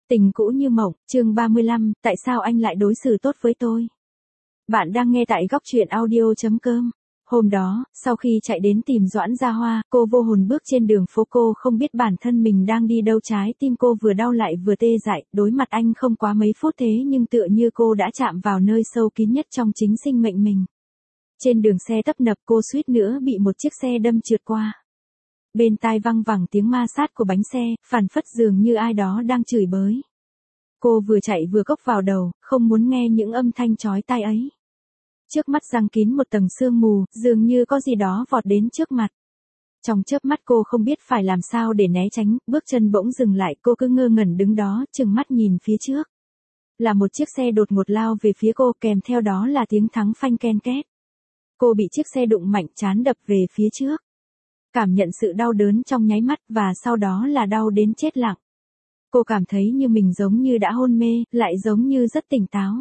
Tình cũ như mộng, chương 35, tại sao anh lại đối xử tốt với tôi? Bạn đang nghe tại góc truyện audio.com. Hôm đó, sau khi chạy đến tìm Doãn Gia Hoa, cô vô hồn bước trên đường phố, cô không biết bản thân mình đang đi đâu, trái tim cô vừa đau lại vừa tê dại, đối mặt anh không quá mấy phút thế nhưng tựa như cô đã chạm vào nơi sâu kín nhất trong chính sinh mệnh mình. Trên đường xe tấp nập, cô suýt nữa bị một chiếc xe đâm trượt qua. Bên tai văng vẳng tiếng ma sát của bánh xe, phảng phất dường như ai đó đang chửi bới. Cô vừa chạy vừa cốc vào đầu, không muốn nghe những âm thanh chói tai ấy. Trước mắt giăng kín một tầng sương mù, dường như có gì đó vọt đến trước mặt. Trong chớp mắt cô không biết phải làm sao để né tránh, bước chân bỗng dừng lại, cô cứ ngơ ngẩn đứng đó, trừng mắt nhìn phía trước. Là một chiếc xe đột ngột lao về phía cô, kèm theo đó là tiếng thắng phanh ken két. Cô bị chiếc xe đụng mạnh, trán đập về phía trước. Cảm nhận sự đau đớn trong nháy mắt và sau đó là đau đến chết lặng. Cô cảm thấy như mình giống như đã hôn mê, lại giống như rất tỉnh táo.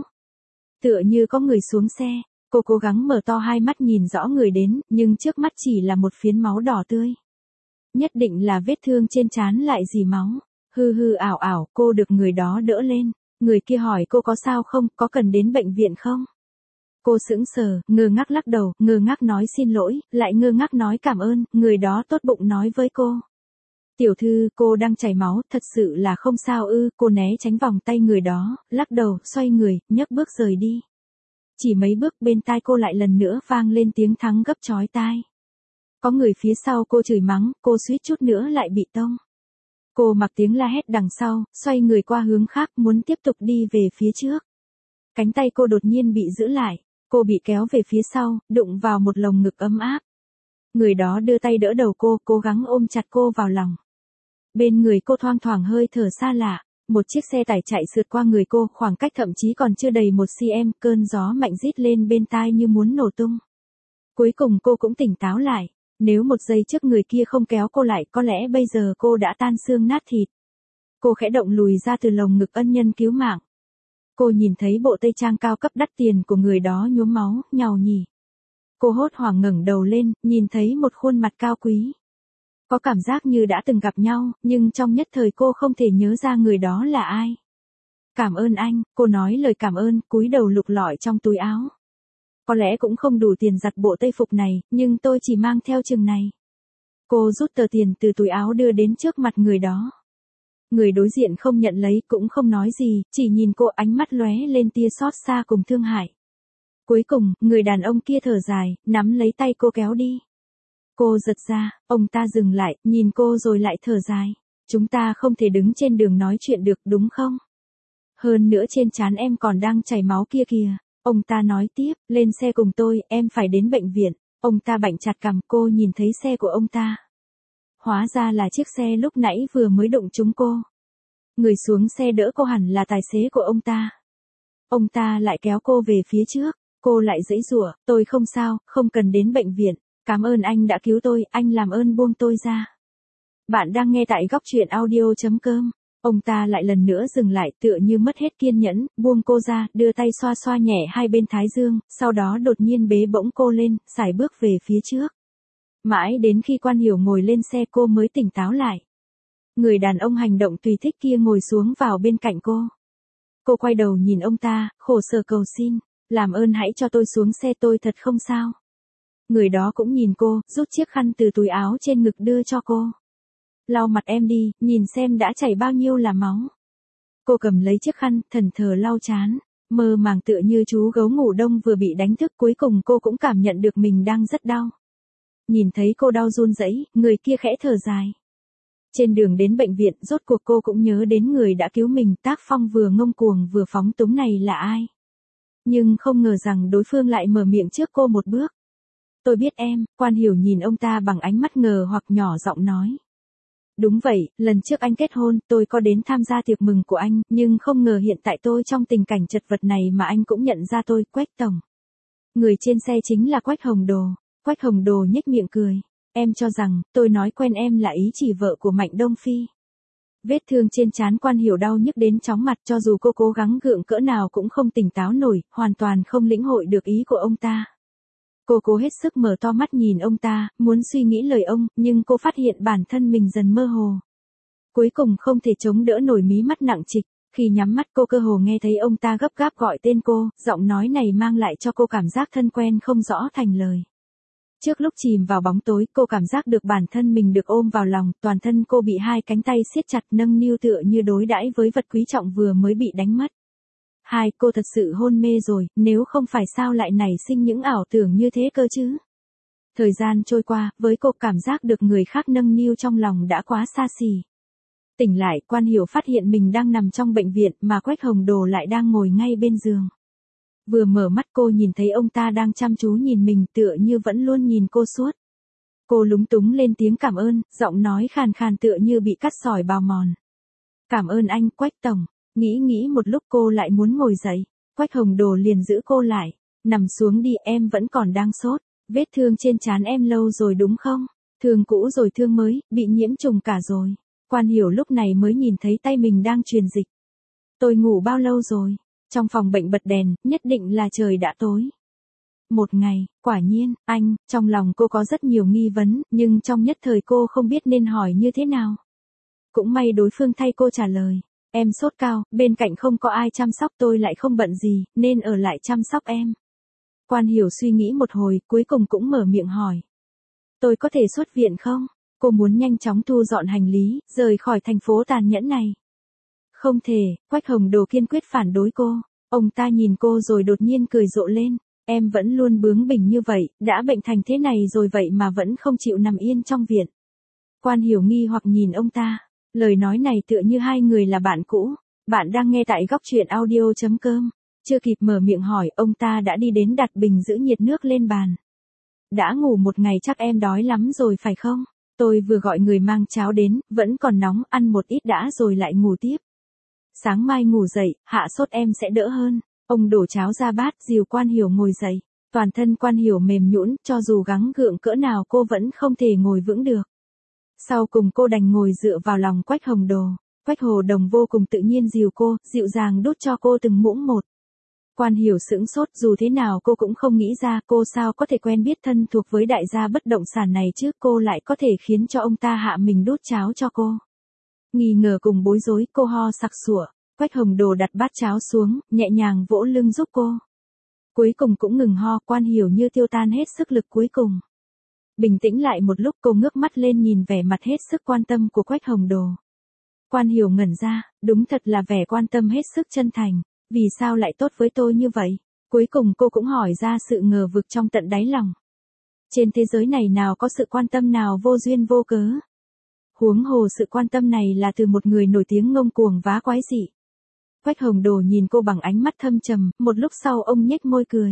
Tựa như có người xuống xe, cô cố gắng mở to hai mắt nhìn rõ người đến, nhưng trước mắt chỉ là một phiến máu đỏ tươi. Nhất định là vết thương trên trán lại dì máu. Hư hư ảo ảo, cô được người đó đỡ lên. Người kia hỏi cô có sao không, có cần đến bệnh viện không? Cô sững sờ, ngơ ngác lắc đầu, ngơ ngác nói xin lỗi, lại ngơ ngác nói cảm ơn, người đó tốt bụng nói với cô. Tiểu thư, cô đang chảy máu, thật sự là không sao ư, cô né tránh vòng tay người đó, lắc đầu, xoay người, nhấc bước rời đi. Chỉ mấy bước bên tai cô lại lần nữa vang lên tiếng thắng gấp chói tai. Có người phía sau cô chửi mắng, cô suýt chút nữa lại bị tông. Cô mặc tiếng la hét đằng sau, xoay người qua hướng khác muốn tiếp tục đi về phía trước. Cánh tay cô đột nhiên bị giữ lại. Cô bị kéo về phía sau, đụng vào một lồng ngực ấm áp. Người đó đưa tay đỡ đầu cô, cố gắng ôm chặt cô vào lòng. Bên người cô thoang thoảng hơi thở xa lạ. Một chiếc xe tải chạy sượt qua người cô, khoảng cách thậm chí còn chưa đầy 1 cm, cơn gió mạnh rít lên bên tai như muốn nổ tung. Cuối cùng cô cũng tỉnh táo lại. Nếu một giây trước người kia không kéo cô lại, có lẽ bây giờ cô đã tan xương nát thịt. Cô khẽ động lùi ra từ lồng ngực ân nhân cứu mạng. Cô nhìn thấy bộ tây trang cao cấp đắt tiền của người đó nhuốm máu, nhàu nhì. Cô hốt hoảng ngẩng đầu lên, nhìn thấy một khuôn mặt cao quý. Có cảm giác như đã từng gặp nhau, nhưng trong nhất thời cô không thể nhớ ra người đó là ai. Cảm ơn anh, cô nói lời cảm ơn, cúi đầu lục lọi trong túi áo. Có lẽ cũng không đủ tiền giặt bộ tây phục này, nhưng tôi chỉ mang theo chừng này. Cô rút tờ tiền từ túi áo đưa đến trước mặt người đó. Người đối diện không nhận lấy cũng không nói gì, chỉ nhìn cô, ánh mắt lóe lên tia xót xa cùng thương hại. Cuối cùng, người đàn ông kia thở dài, nắm lấy tay cô kéo đi. Cô giật ra, ông ta dừng lại, nhìn cô rồi lại thở dài. Chúng ta không thể đứng trên đường nói chuyện được đúng không? Hơn nữa trên trán em còn đang chảy máu kia kìa. Ông ta nói tiếp, lên xe cùng tôi, em phải đến bệnh viện. Ông ta bạnh chặt cằm, cô nhìn thấy xe của ông ta. Hóa ra là chiếc xe lúc nãy vừa mới đụng trúng cô. Người xuống xe đỡ cô hẳn là tài xế của ông ta. Ông ta lại kéo cô về phía trước, cô lại giãy giụa, tôi không sao, không cần đến bệnh viện, cảm ơn anh đã cứu tôi, anh làm ơn buông tôi ra. Bạn đang nghe tại góc truyện audio.com. Ông ta lại lần nữa dừng lại tựa như mất hết kiên nhẫn, buông cô ra, đưa tay xoa xoa nhẹ hai bên thái dương, sau đó đột nhiên bế bổng cô lên, sải bước về phía trước. Mãi đến khi Quan Hiểu ngồi lên xe cô mới tỉnh táo lại. Người đàn ông hành động tùy thích kia ngồi xuống vào bên cạnh cô. Cô quay đầu nhìn ông ta, khổ sở cầu xin, làm ơn hãy cho tôi xuống xe, tôi thật không sao. Người đó cũng nhìn cô, rút chiếc khăn từ túi áo trên ngực đưa cho cô. Lau mặt em đi, nhìn xem đã chảy bao nhiêu là máu. Cô cầm lấy chiếc khăn, thẫn thờ lau trán, mơ màng tựa như chú gấu ngủ đông vừa bị đánh thức, cuối cùng cô cũng cảm nhận được mình đang rất đau. Nhìn thấy cô đau run rẩy, người kia khẽ thở dài. Trên đường đến bệnh viện, rốt cuộc cô cũng nhớ đến người đã cứu mình, tác phong vừa ngông cuồng vừa phóng túng này là ai. Nhưng không ngờ rằng đối phương lại mở miệng trước cô một bước. Tôi biết em, Quan Hiểu nhìn ông ta bằng ánh mắt ngờ hoặc nhỏ giọng nói. Đúng vậy, lần trước anh kết hôn, tôi có đến tham gia tiệc mừng của anh, nhưng không ngờ hiện tại tôi trong tình cảnh chật vật này mà anh cũng nhận ra tôi, Quách tổng. Người trên xe chính là Quách Hồng Đồ. Quách Hồng Đồ nhếch miệng cười. Em cho rằng, tôi nói quen em là ý chỉ vợ của Mạnh Đông Phi. Vết thương trên trán Quan Hiểu đau nhức đến chóng mặt, cho dù cô cố gắng gượng cỡ nào cũng không tỉnh táo nổi, hoàn toàn không lĩnh hội được ý của ông ta. Cô cố hết sức mở to mắt nhìn ông ta, muốn suy nghĩ lời ông, nhưng cô phát hiện bản thân mình dần mơ hồ. Cuối cùng không thể chống đỡ nổi mí mắt nặng trịch, Khi nhắm mắt cô cơ hồ nghe thấy ông ta gấp gáp gọi tên cô, giọng nói này mang lại cho cô cảm giác thân quen không rõ thành lời. Trước lúc chìm vào bóng tối, cô cảm giác được bản thân mình được ôm vào lòng, toàn thân cô bị hai cánh tay siết chặt nâng niu tựa như đối đãi với vật quý trọng vừa mới bị đánh mất. Cô thật sự hôn mê rồi, nếu không phải sao lại nảy sinh những ảo tưởng như thế cơ chứ? Thời gian trôi qua, với cô cảm giác được người khác nâng niu trong lòng đã quá xa xỉ. Tỉnh lại, Quan Hiểu phát hiện mình đang nằm trong bệnh viện mà Quách Hồng Đồ lại đang ngồi ngay bên giường. Vừa mở mắt cô nhìn thấy ông ta đang chăm chú nhìn mình tựa như vẫn luôn nhìn cô suốt. Cô lúng túng lên tiếng cảm ơn, giọng nói khàn khàn tựa như bị cắt sỏi bào mòn. Cảm ơn anh, Quách Tổng. Nghĩ một lúc cô lại muốn ngồi dậy. Quách Hồng Đồ liền giữ cô lại. Nằm xuống đi, em vẫn còn đang sốt. Vết thương trên trán em lâu rồi đúng không? Thương cũ rồi thương mới, bị nhiễm trùng cả rồi. Quan Hiểu lúc này mới nhìn thấy tay mình đang truyền dịch. Tôi ngủ bao lâu rồi? Trong phòng bệnh bật đèn, nhất định là trời đã tối. Một ngày, quả nhiên, anh, trong lòng cô có rất nhiều nghi vấn, nhưng trong nhất thời cô không biết nên hỏi như thế nào. Cũng may đối phương thay cô trả lời. Em sốt cao, bên cạnh không có ai chăm sóc tôi lại không bận gì, nên ở lại chăm sóc em. Quan Hiểu suy nghĩ một hồi, cuối cùng cũng mở miệng hỏi. Tôi có thể xuất viện không? Cô muốn nhanh chóng thu dọn hành lý, rời khỏi thành phố tàn nhẫn này. Không thể, Quách Hồng Đồ kiên quyết phản đối cô. Ông ta nhìn cô rồi đột nhiên cười rộ lên. Em vẫn luôn bướng bỉnh như vậy, đã bệnh thành thế này rồi vậy mà vẫn không chịu nằm yên trong viện. Quan Hiểu nghi hoặc nhìn ông ta. Lời nói này tựa như hai người là bạn cũ. Bạn đang nghe tại góc truyện audio.com. Chưa kịp mở miệng hỏi, ông ta đã đi đến đặt bình giữ nhiệt nước lên bàn. Đã ngủ một ngày chắc em đói lắm rồi phải không? Tôi vừa gọi người mang cháo đến, vẫn còn nóng, ăn một ít đã rồi lại ngủ tiếp. Sáng mai ngủ dậy, hạ sốt em sẽ đỡ hơn. Ông đổ cháo ra bát, dìu Quan Hiểu ngồi dậy. Toàn thân Quan Hiểu mềm nhũn, cho dù gắng gượng cỡ nào cô vẫn không thể ngồi vững được. Sau cùng cô đành ngồi dựa vào lòng Quách Hồng Đồ. Quách Hồ Đồng vô cùng tự nhiên dìu cô, dịu dàng đút cho cô từng muỗng một. Quan Hiểu sững sốt, dù thế nào cô cũng không nghĩ ra cô sao có thể quen biết thân thuộc với đại gia bất động sản này chứ, cô lại có thể khiến cho ông ta hạ mình đút cháo cho cô. Nghi ngờ cùng bối rối, cô ho sặc sụa. Quách Hồng Đồ đặt bát cháo xuống, nhẹ nhàng vỗ lưng giúp cô. Cuối cùng cũng ngừng ho, Quan Hiểu như tiêu tan hết sức lực cuối cùng. Bình tĩnh lại một lúc, cô ngước mắt lên nhìn vẻ mặt hết sức quan tâm của Quách Hồng Đồ. Quan Hiểu ngẩn ra, đúng thật là vẻ quan tâm hết sức chân thành. Vì sao lại tốt với tôi như vậy? Cuối cùng cô cũng hỏi ra sự ngờ vực trong tận đáy lòng. Trên thế giới này nào có sự quan tâm nào vô duyên vô cớ? Huống hồ sự quan tâm này là từ một người nổi tiếng ngông cuồng vá quái dị. Quách Hồng Đồ nhìn cô bằng ánh mắt thâm trầm, một lúc sau ông nhếch môi cười.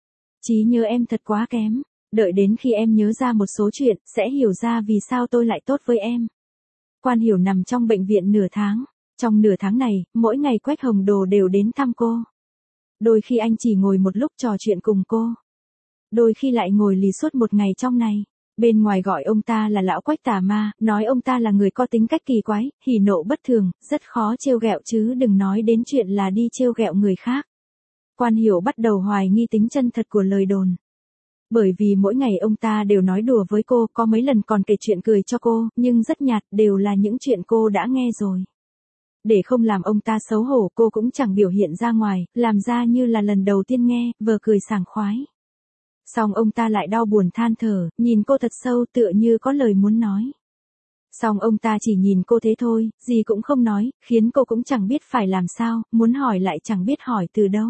Trí nhớ em thật quá kém, đợi đến khi em nhớ ra một số chuyện, sẽ hiểu ra vì sao tôi lại tốt với em. Quan Hiểu nằm trong bệnh viện nửa tháng. Trong nửa tháng này, mỗi ngày Quách Hồng Đồ đều đến thăm cô. Đôi khi anh chỉ ngồi một lúc trò chuyện cùng cô. Đôi khi lại ngồi lì suốt một ngày trong này. Bên ngoài gọi ông ta là lão Quách tà ma, nói ông ta là người có tính cách kỳ quái, hỉ nộ bất thường, rất khó trêu ghẹo chứ đừng nói đến chuyện là đi trêu ghẹo người khác. Quan Hiểu bắt đầu hoài nghi tính chân thật của lời đồn. Bởi vì mỗi ngày ông ta đều nói đùa với cô, có mấy lần còn kể chuyện cười cho cô, nhưng rất nhạt, đều là những chuyện cô đã nghe rồi. Để không làm ông ta xấu hổ, cô cũng chẳng biểu hiện ra ngoài, làm ra như là lần đầu tiên nghe, vừa cười sảng khoái. Xong ông ta lại đau buồn than thở, nhìn cô thật sâu tựa như có lời muốn nói. Xong ông ta chỉ nhìn cô thế thôi, gì cũng không nói, khiến cô cũng chẳng biết phải làm sao, muốn hỏi lại chẳng biết hỏi từ đâu.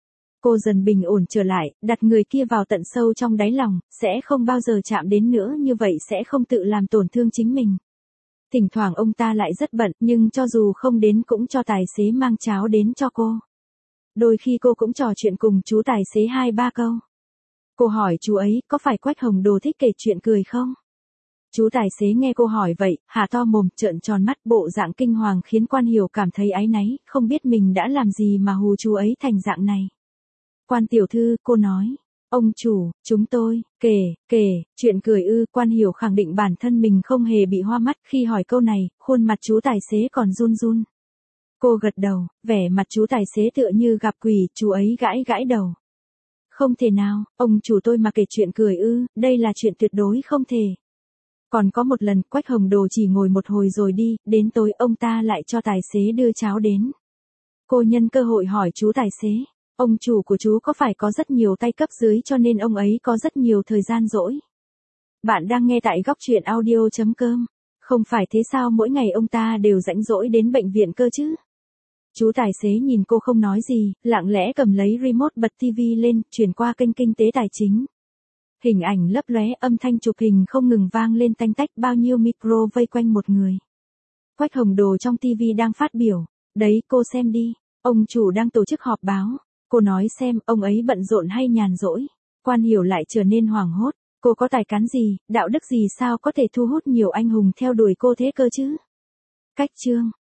Cô dần bình ổn trở lại, đặt người kia vào tận sâu trong đáy lòng, sẽ không bao giờ chạm đến nữa, như vậy sẽ không tự làm tổn thương chính mình. Thỉnh thoảng ông ta lại rất bận, nhưng cho dù không đến cũng cho tài xế mang cháo đến cho cô. Đôi khi cô cũng trò chuyện cùng chú tài xế 2-3 câu. Cô hỏi chú ấy, có phải Quách Hồng Đồ thích kể chuyện cười không? Chú tài xế nghe cô hỏi vậy, há to mồm, trợn tròn mắt, bộ dạng kinh hoàng khiến Quan Hiểu cảm thấy áy náy, không biết mình đã làm gì mà hù chú ấy thành dạng này. Quan tiểu thư, cô nói. Ông chủ, chúng tôi, kể, chuyện cười ư, Quan Hiểu khẳng định bản thân mình không hề bị hoa mắt khi hỏi câu này, khuôn mặt chú tài xế còn run run. Cô gật đầu, vẻ mặt chú tài xế tựa như gặp quỷ, chú ấy gãi đầu. Không thể nào, ông chủ tôi mà kể chuyện cười ư, đây là chuyện tuyệt đối không thể. Còn có một lần, Quách Hồng Đồ chỉ ngồi một hồi rồi đi, đến tối ông ta lại cho tài xế đưa cháo đến. Cô nhân cơ hội hỏi chú tài xế, ông chủ của chú có phải có rất nhiều tay cấp dưới cho nên ông ấy có rất nhiều thời gian rỗi? Bạn đang nghe tại góc chuyện audio.com. Không phải thế sao mỗi ngày ông ta đều rảnh rỗi đến bệnh viện cơ chứ? Chú tài xế nhìn cô không nói gì, lặng lẽ cầm lấy remote bật tivi lên, chuyển qua kênh kinh tế tài chính. Hình ảnh lấp lóe, âm thanh chụp hình không ngừng vang lên tanh tách, bao nhiêu micro vây quanh một người. Quách Hồng Đồ trong tivi đang phát biểu. Đấy, cô xem đi, ông chủ đang tổ chức họp báo. Cô nói xem, ông ấy bận rộn hay nhàn rỗi. Quan Hiểu lại trở nên hoảng hốt. Cô có tài cán gì, đạo đức gì sao có thể thu hút nhiều anh hùng theo đuổi cô thế cơ chứ? Cách chương.